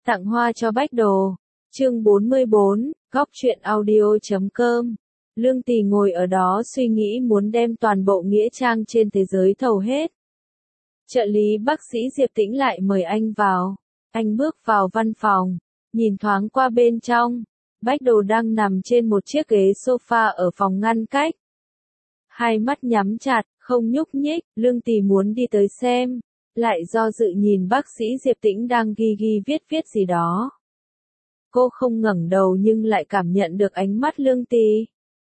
Tặng hoa cho Bách Đồ. Chương 44, Góc truyện audio.com. Lương Tỳ ngồi ở đó suy nghĩ muốn đem toàn bộ nghĩa trang trên thế giới thầu hết. Trợ lý bác sĩ Diệp Tĩnh lại mời anh vào. Anh bước vào văn phòng, nhìn thoáng qua bên trong. Bách Đồ đang nằm trên một chiếc ghế sofa ở phòng ngăn cách. Hai mắt nhắm chặt, không nhúc nhích. Lương Tỳ muốn đi tới xem, lại do dự nhìn bác sĩ Diệp Tĩnh đang ghi viết gì đó. Cô không ngẩng đầu nhưng lại cảm nhận được ánh mắt Lương Tỳ.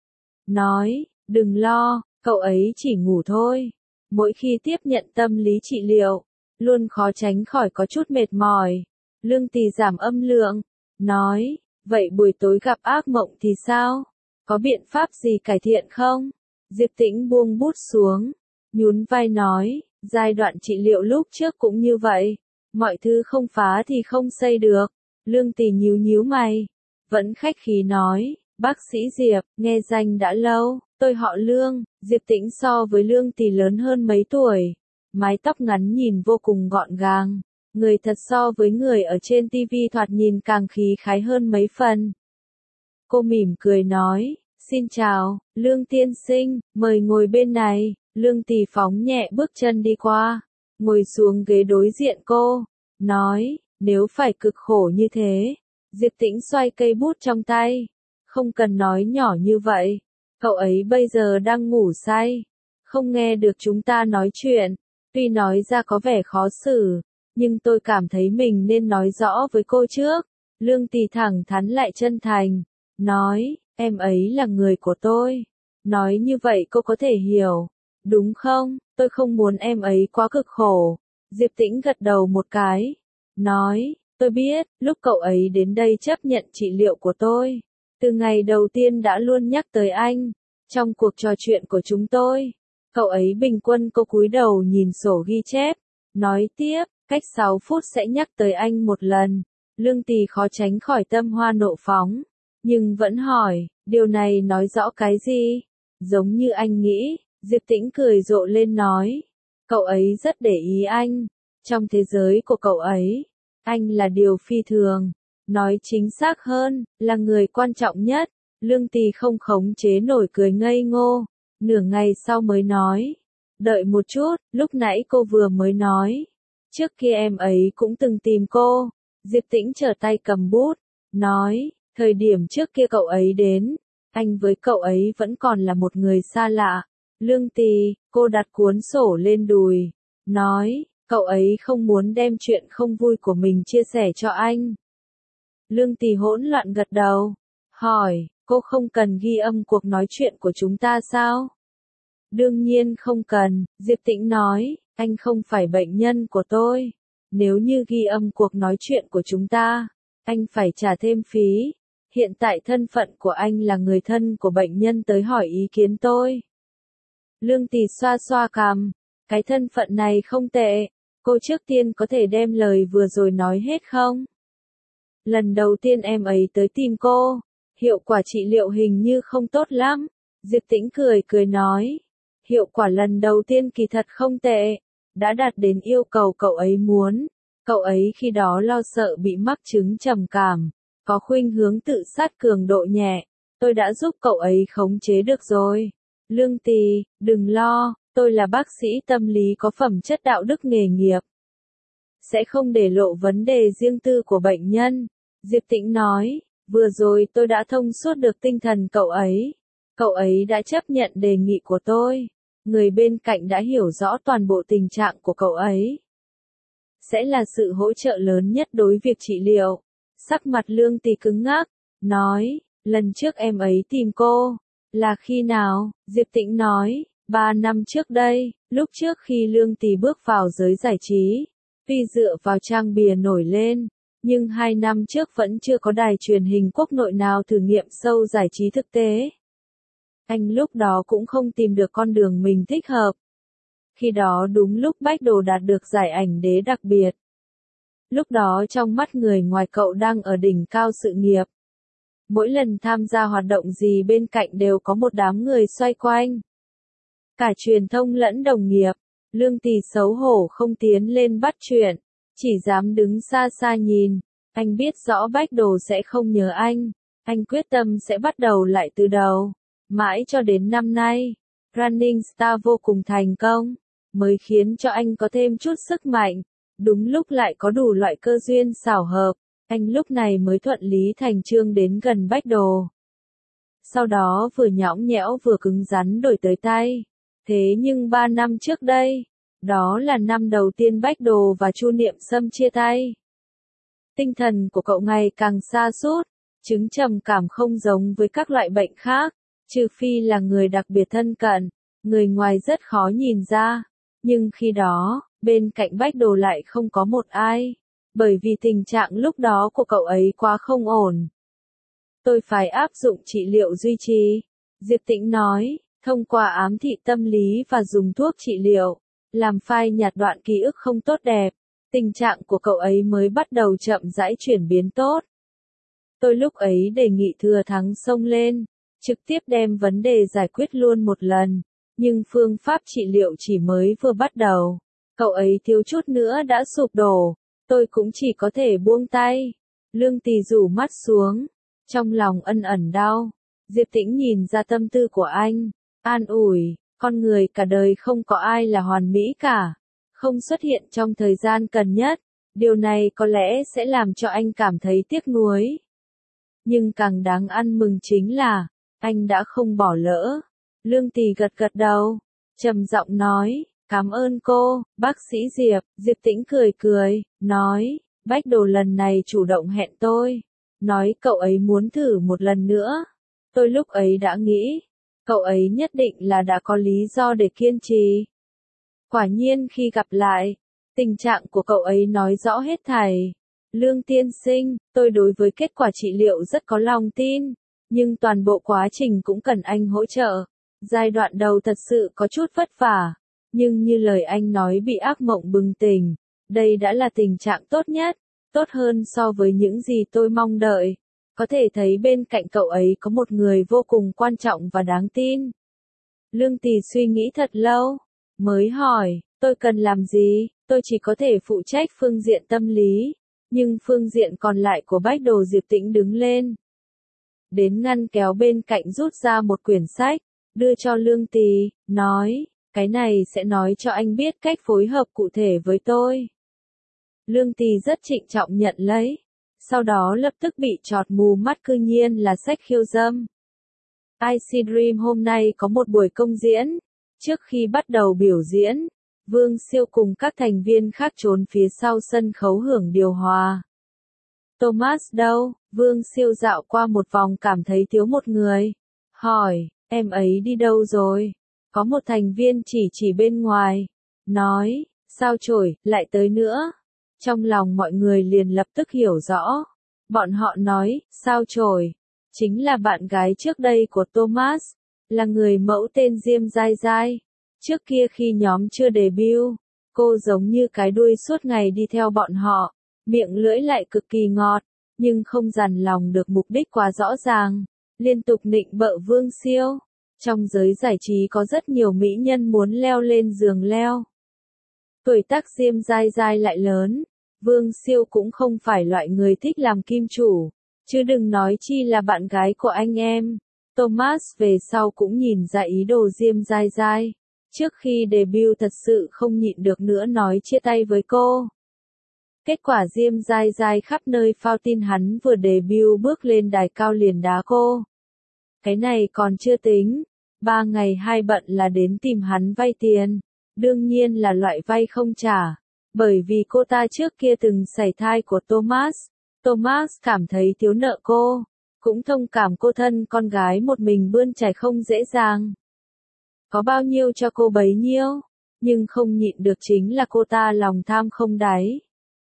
Nói, đừng lo, cậu ấy chỉ ngủ thôi. Mỗi khi tiếp nhận tâm lý trị liệu, luôn khó tránh khỏi có chút mệt mỏi. Lương Tỳ giảm âm lượng, nói, vậy buổi tối gặp ác mộng thì sao? Có biện pháp gì cải thiện không? Diệp Tĩnh buông bút xuống, nhún vai nói, giai đoạn trị liệu lúc trước cũng như vậy. Mọi thứ không phá thì không xây được. Lương Tỳ nhíu mày, vẫn khách khí nói, bác sĩ Diệp, nghe danh đã lâu, tôi họ Lương. Diệp Tĩnh so với Lương Tỳ lớn hơn mấy tuổi, mái tóc ngắn nhìn vô cùng gọn gàng, người thật so với người ở trên TV thoạt nhìn càng khí khái hơn mấy phần. Cô mỉm cười nói, xin chào, Lương tiên sinh, mời ngồi bên này. Lương Tỳ phóng nhẹ bước chân đi qua, ngồi xuống ghế đối diện cô, nói, nếu phải cực khổ như thế. Diệp Tĩnh xoay cây bút trong tay, không cần nói nhỏ như vậy, cậu ấy bây giờ đang ngủ say, không nghe được chúng ta nói chuyện, tuy nói ra có vẻ khó xử, nhưng tôi cảm thấy mình nên nói rõ với cô trước. Lương Tỳ thẳng thắn lại chân thành, nói, em ấy là người của tôi, nói như vậy cô có thể hiểu, đúng không? Tôi không muốn em ấy quá cực khổ. Diệp Tĩnh gật đầu một cái, nói, tôi biết, lúc cậu ấy đến đây chấp nhận trị liệu của tôi, từ ngày đầu tiên đã luôn nhắc tới anh. Trong cuộc trò chuyện của chúng tôi, cậu ấy bình quân cô cúi đầu nhìn sổ ghi chép, nói tiếp, cách 6 phút sẽ nhắc tới anh một lần. Lương Tỳ khó tránh khỏi tâm hoa nộ phóng, nhưng vẫn hỏi, điều này nói rõ cái gì? Giống như anh nghĩ. Diệp Tĩnh cười rộ lên nói, cậu ấy rất để ý anh. Trong thế giới của cậu ấy, anh là điều phi thường. Nói chính xác hơn, là người quan trọng nhất. Lương Tỳ không khống chế nổi cười ngây ngô. Nửa ngày sau mới nói, đợi một chút, lúc nãy cô vừa mới nói, trước kia em ấy cũng từng tìm cô. Diệp Tĩnh trở tay cầm bút, nói, thời điểm trước kia cậu ấy đến, anh với cậu ấy vẫn còn là một người xa lạ. Lương Tỳ, cô đặt cuốn sổ lên đùi, nói, cậu ấy không muốn đem chuyện không vui của mình chia sẻ cho anh. Lương Tỳ hỗn loạn gật đầu, hỏi, cô không cần ghi âm cuộc nói chuyện của chúng ta sao? Đương nhiên không cần. Diệp Tĩnh nói, anh không phải bệnh nhân của tôi. Nếu như ghi âm cuộc nói chuyện của chúng ta, anh phải trả thêm phí. Hiện tại thân phận của anh là người thân của bệnh nhân tới hỏi ý kiến tôi. Lương Tỳ xoa xoa cằm, cái thân phận này không tệ. Cô trước tiên có thể đem lời vừa rồi nói hết không? Lần đầu tiên em ấy tới tìm cô, hiệu quả trị liệu hình như không tốt lắm. Diệp Tĩnh cười nói, hiệu quả lần đầu tiên kỳ thật không tệ, đã đạt đến yêu cầu cậu ấy muốn. Cậu ấy khi đó lo sợ bị mắc chứng trầm cảm, có khuynh hướng tự sát cường độ nhẹ, tôi đã giúp cậu ấy khống chế được rồi. Lương Tỳ, đừng lo, tôi là bác sĩ tâm lý có phẩm chất đạo đức nghề nghiệp, sẽ không để lộ vấn đề riêng tư của bệnh nhân. Diệp Tĩnh nói, vừa rồi tôi đã thông suốt được tinh thần cậu ấy đã chấp nhận đề nghị của tôi, người bên cạnh đã hiểu rõ toàn bộ tình trạng của cậu ấy, sẽ là sự hỗ trợ lớn nhất đối việc trị liệu. Sắc mặt Lương Tỳ cứng ngắc, nói, lần trước em ấy tìm cô, là khi nào? Diệp Tĩnh nói, 3 năm trước đây, lúc trước khi Lương Tỳ bước vào giới giải trí, tuy dựa vào trang bìa nổi lên, nhưng 2 năm trước vẫn chưa có đài truyền hình quốc nội nào thử nghiệm sâu giải trí thực tế. Anh lúc đó cũng không tìm được con đường mình thích hợp. Khi đó đúng lúc Bách Đồ đạt được giải ảnh đế đặc biệt. Lúc đó trong mắt người ngoài cậu đang ở đỉnh cao sự nghiệp. Mỗi lần tham gia hoạt động gì bên cạnh đều có một đám người xoay quanh. Cả truyền thông lẫn đồng nghiệp. Lương Tỳ xấu hổ không tiến lên bắt chuyện, chỉ dám đứng xa xa nhìn. Anh biết rõ Bách Đồ sẽ không nhớ anh quyết tâm sẽ bắt đầu lại từ đầu. Mãi cho đến năm nay, Running Star vô cùng thành công, mới khiến cho anh có thêm chút sức mạnh, đúng lúc lại có đủ loại cơ duyên xảo hợp, anh lúc này mới thuận lý thành chương đến gần Bách Đồ. Sau đó vừa nhõng nhẽo vừa cứng rắn đổi tới tay. Thế nhưng 3 năm trước đây, đó là năm đầu tiên Bách Đồ và Chu Niệm Sâm chia tay. Tinh thần của cậu ngày càng sa sút, chứng trầm cảm không giống với các loại bệnh khác, trừ phi là người đặc biệt thân cận, người ngoài rất khó nhìn ra. Nhưng khi đó, bên cạnh Bách Đồ lại không có một ai, bởi vì tình trạng lúc đó của cậu ấy quá không ổn. Tôi phải áp dụng trị liệu duy trì, Diệp Tĩnh nói, thông qua ám thị tâm lý và dùng thuốc trị liệu, làm phai nhạt đoạn ký ức không tốt đẹp, tình trạng của cậu ấy mới bắt đầu chậm rãi chuyển biến tốt. Tôi lúc ấy đề nghị thừa thắng xông lên, trực tiếp đem vấn đề giải quyết luôn một lần, nhưng phương pháp trị liệu chỉ mới vừa bắt đầu, cậu ấy thiếu chút nữa đã sụp đổ, tôi cũng chỉ có thể buông tay. Lương Tì rủ mắt xuống, trong lòng ân ẩn đau. Diệp Tĩnh nhìn ra tâm tư của anh, an ủi, con người cả đời không có ai là hoàn mỹ cả, không xuất hiện trong thời gian cần nhất, điều này có lẽ sẽ làm cho anh cảm thấy tiếc nuối. Nhưng càng đáng ăn mừng chính là, anh đã không bỏ lỡ. Lương Tì gật gật đầu, trầm giọng nói, cảm ơn cô, bác sĩ Diệp. Diệp Tĩnh cười cười, nói, Bách Đồ lần này chủ động hẹn tôi, nói cậu ấy muốn thử một lần nữa. Tôi lúc ấy đã nghĩ, cậu ấy nhất định là đã có lý do để kiên trì. Quả nhiên khi gặp lại, tình trạng của cậu ấy nói rõ hết thảy. Lương tiên sinh, tôi đối với kết quả trị liệu rất có lòng tin, nhưng toàn bộ quá trình cũng cần anh hỗ trợ. Giai đoạn đầu thật sự có chút vất vả, nhưng như lời anh nói bị ác mộng bừng tỉnh, đây đã là tình trạng tốt nhất, tốt hơn so với những gì tôi mong đợi. Có thể thấy bên cạnh cậu ấy có một người vô cùng quan trọng và đáng tin. Lương Tì suy nghĩ thật lâu, mới hỏi, tôi cần làm gì? Tôi chỉ có thể phụ trách phương diện tâm lý, nhưng phương diện còn lại của Bách Đồ. Diệp Tĩnh đứng lên, đến ngăn kéo bên cạnh rút ra một quyển sách, đưa cho Lương Tì, nói, cái này sẽ nói cho anh biết cách phối hợp cụ thể với tôi. Lương Tì rất trịnh trọng nhận lấy, sau đó lập tức bị chọt mù mắt, cư nhiên là sách khiêu dâm. IC Dream hôm nay có một buổi công diễn, trước khi bắt đầu biểu diễn, Vương Siêu cùng các thành viên khác trốn phía sau sân khấu hưởng điều hòa. Thomas đâu? Vương Siêu dạo qua một vòng cảm thấy thiếu một người. Hỏi, em ấy đi đâu rồi? Có một thành viên chỉ bên ngoài. Nói, sao chổi, lại tới nữa? Trong lòng mọi người liền lập tức hiểu rõ. Bọn họ nói, sao chổi? Chính là bạn gái trước đây của Thomas, là người mẫu tên Diêm Giai Giai. Trước kia khi nhóm chưa debut, cô giống như cái đuôi suốt ngày đi theo bọn họ, miệng lưỡi lại cực kỳ ngọt, nhưng không dằn lòng được mục đích quá rõ ràng, liên tục nịnh bợ Vương Siêu. Trong giới giải trí có rất nhiều mỹ nhân muốn leo lên giường leo. Tuổi tác Diêm Giai Giai lại lớn, Vương Siêu cũng không phải loại người thích làm kim chủ, chứ đừng nói chi là bạn gái của anh em. Thomas về sau cũng nhìn ra ý đồ Diêm Giai Giai. Trước khi debut thật sự không nhịn được nữa nói chia tay với cô. Kết quả Diêm Giai Giai khắp nơi phao tin hắn vừa debut bước lên đài cao liền đá cô. Cái này còn chưa tính, 3 ngày 2 bận là đến tìm hắn vay tiền, đương nhiên là loại vay không trả, bởi vì cô ta trước kia từng sảy thai của Thomas. Thomas cảm thấy thiếu nợ cô, cũng thông cảm cô thân con gái một mình bươn chải không dễ dàng. Có bao nhiêu cho cô bấy nhiêu, nhưng không nhịn được chính là cô ta lòng tham không đáy.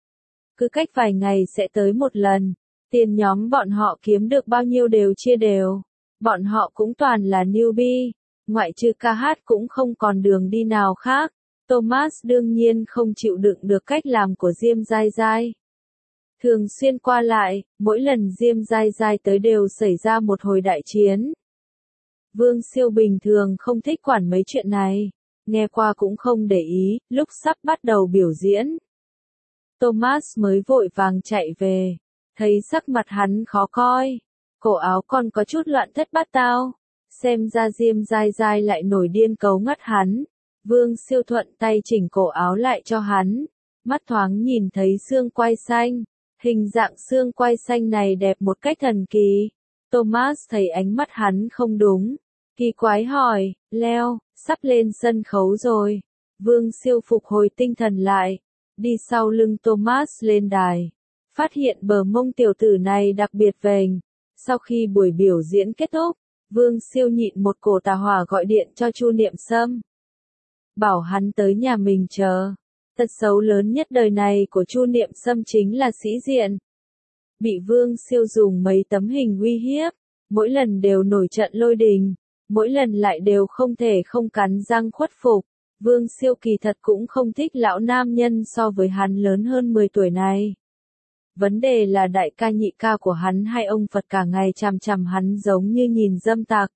Cứ cách vài ngày sẽ tới một lần, tiền nhóm bọn họ kiếm được bao nhiêu đều chia đều. Bọn họ cũng toàn là newbie, ngoại trừ ca hát cũng không còn đường đi nào khác. Thomas đương nhiên không chịu đựng được cách làm của Diêm Giai Giai. Thường xuyên qua lại, mỗi lần Diêm Giai Giai tới đều xảy ra một hồi đại chiến. Vương Siêu bình thường không thích quản mấy chuyện này, nghe qua cũng không để ý. Lúc sắp bắt đầu biểu diễn, Thomas mới vội vàng chạy về, thấy sắc mặt hắn khó coi, cổ áo còn có chút loạn thất bát tao, xem ra Diêm Dai Dai lại nổi điên cấu ngắt hắn. Vương Siêu thuận tay chỉnh cổ áo lại cho hắn, mắt thoáng nhìn thấy xương quai xanh, hình dạng xương quai xanh này đẹp một cách thần kỳ. Thomas thấy ánh mắt hắn không đúng, kỳ quái hỏi, Leo, sắp lên sân khấu rồi. Vương Siêu phục hồi tinh thần lại, đi sau lưng Thomas lên đài, phát hiện bờ mông tiểu tử này đặc biệt vềnh. Sau khi buổi biểu diễn kết thúc, Vương Siêu nhịn một cổ tà hỏa gọi điện cho Chu Niệm Sâm, bảo hắn tới nhà mình chờ. Tật xấu lớn nhất đời này của Chu Niệm Sâm chính là sĩ diện. Bị Vương Siêu dùng mấy tấm hình uy hiếp, mỗi lần đều nổi trận lôi đình, mỗi lần lại đều không thể không cắn răng khuất phục. Vương Siêu kỳ thật cũng không thích lão nam nhân so với hắn lớn hơn 10 tuổi này. Vấn đề là đại ca nhị ca của hắn hay ông Phật cả ngày chằm chằm hắn giống như nhìn dâm tặc.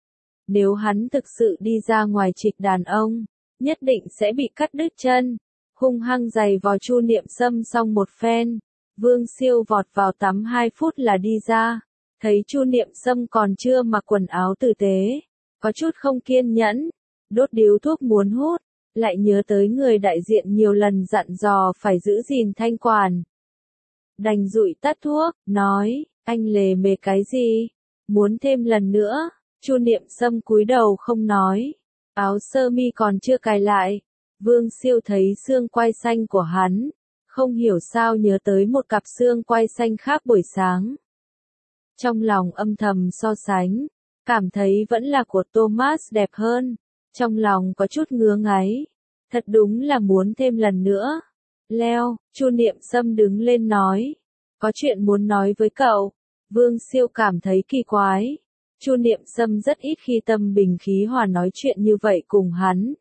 Nếu hắn thực sự đi ra ngoài trịch đàn ông, nhất định sẽ bị cắt đứt chân. Hung hăng giày vò Chu Niệm Sâm xong một phen, Vương Siêu vọt vào tắm 2 phút là đi ra, thấy Chu Niệm Sâm còn chưa mặc quần áo tử tế, có chút không kiên nhẫn, đốt điếu thuốc muốn hút, lại nhớ tới người đại diện nhiều lần dặn dò phải giữ gìn thanh quản. Đành dụi tắt thuốc, nói, anh lề mề cái gì, muốn thêm lần nữa. Chu Niệm Sâm cúi đầu không nói, áo sơ mi còn chưa cài lại. Vương Siêu thấy xương quai xanh của hắn, không hiểu sao nhớ tới một cặp xương quai xanh khác buổi sáng. Trong lòng âm thầm so sánh, cảm thấy vẫn là của Thomas đẹp hơn, trong lòng có chút ngứa ngáy, thật đúng là muốn thêm lần nữa. Leo, Chu Niệm Sâm đứng lên nói, có chuyện muốn nói với cậu. Vương Siêu cảm thấy kỳ quái, Chu Niệm Sâm rất ít khi tâm bình khí hòa nói chuyện như vậy cùng hắn.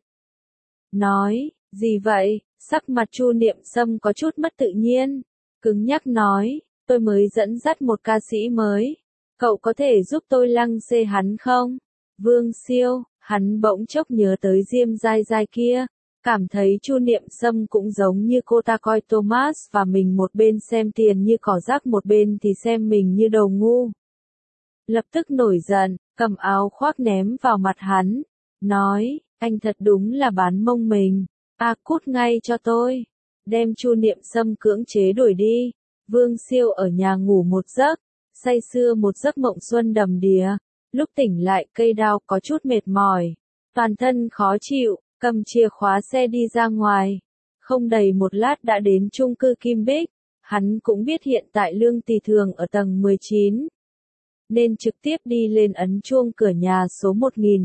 Nói, gì vậy? Sắc mặt Chu Niệm Sâm có chút mất tự nhiên, cứng nhắc nói, tôi mới dẫn dắt một ca sĩ mới, cậu có thể giúp tôi lăng xê hắn không? Vương Siêu, hắn bỗng chốc nhớ tới Diêm Dai Dai kia, cảm thấy Chu Niệm Sâm cũng giống như cô ta coi Thomas và mình một bên xem tiền như cỏ rác một bên thì xem mình như đầu ngu. Lập tức nổi giận, cầm áo khoác ném vào mặt hắn, nói, anh thật đúng là bán mông mình, cút ngay cho tôi, đem Chu Niệm Sâm cưỡng chế đuổi đi. Vương Siêu ở nhà ngủ một giấc, say sưa một giấc mộng xuân đầm đìa, lúc tỉnh lại cây đao có chút mệt mỏi, toàn thân khó chịu, cầm chìa khóa xe đi ra ngoài, không đầy một lát đã đến chung cư Kim Bích, hắn cũng biết hiện tại Lương Tì Thường ở tầng 19. Nên trực tiếp đi lên ấn chuông cửa nhà số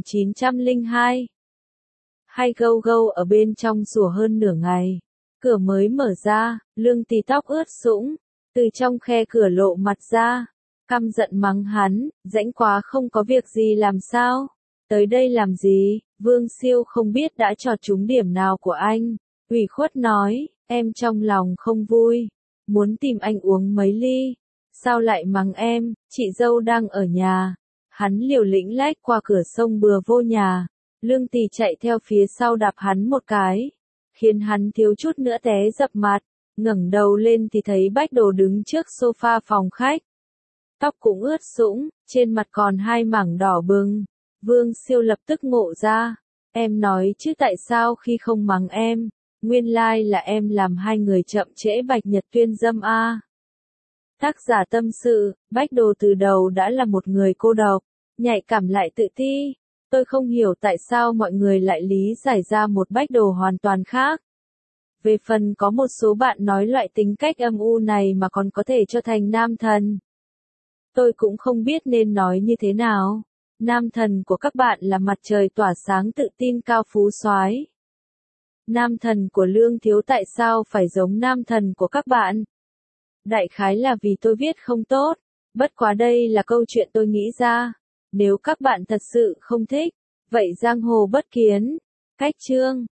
1902. Hay gâu gâu ở bên trong sủa hơn nửa ngày. Cửa mới mở ra, Lương Tì tóc ướt sũng, từ trong khe cửa lộ mặt ra, căm giận mắng hắn, rãnh quá không có việc gì làm sao? Tới đây làm gì? Vương Siêu không biết đã chọt trúng điểm nào của anh, ủy khuất nói, em trong lòng không vui, muốn tìm anh uống mấy ly. Sao lại mắng em, chị dâu đang ở nhà. Hắn liều lĩnh lách qua cửa sông bừa vô nhà. Lương Tì chạy theo phía sau đạp hắn một cái, khiến hắn thiếu chút nữa té dập mặt. Ngẩng đầu lên thì thấy Bách Đồ đứng trước sofa phòng khách. Tóc cũng ướt sũng, trên mặt còn 2 mảng đỏ bừng. Vương Siêu lập tức ngộ ra. Em nói chứ tại sao khi không mắng em, nguyên lai là em làm 2 người chậm trễ Bạch Nhật Tuyên dâm a. Tác giả tâm sự, Bách Đồ từ đầu đã là một người cô độc, nhạy cảm lại tự ti. Tôi không hiểu tại sao mọi người lại lý giải ra một Bách Đồ hoàn toàn khác. Về phần có một số bạn nói loại tính cách âm u này mà còn có thể cho thành nam thần. Tôi cũng không biết nên nói như thế nào. Nam thần của các bạn là mặt trời tỏa sáng tự tin cao phú soái. Nam thần của Lương Thiếu tại sao phải giống nam thần của các bạn? Đại khái là vì tôi viết không tốt, bất quá đây là câu chuyện tôi nghĩ ra. Nếu các bạn thật sự không thích, vậy giang hồ bất kiến. Cách chương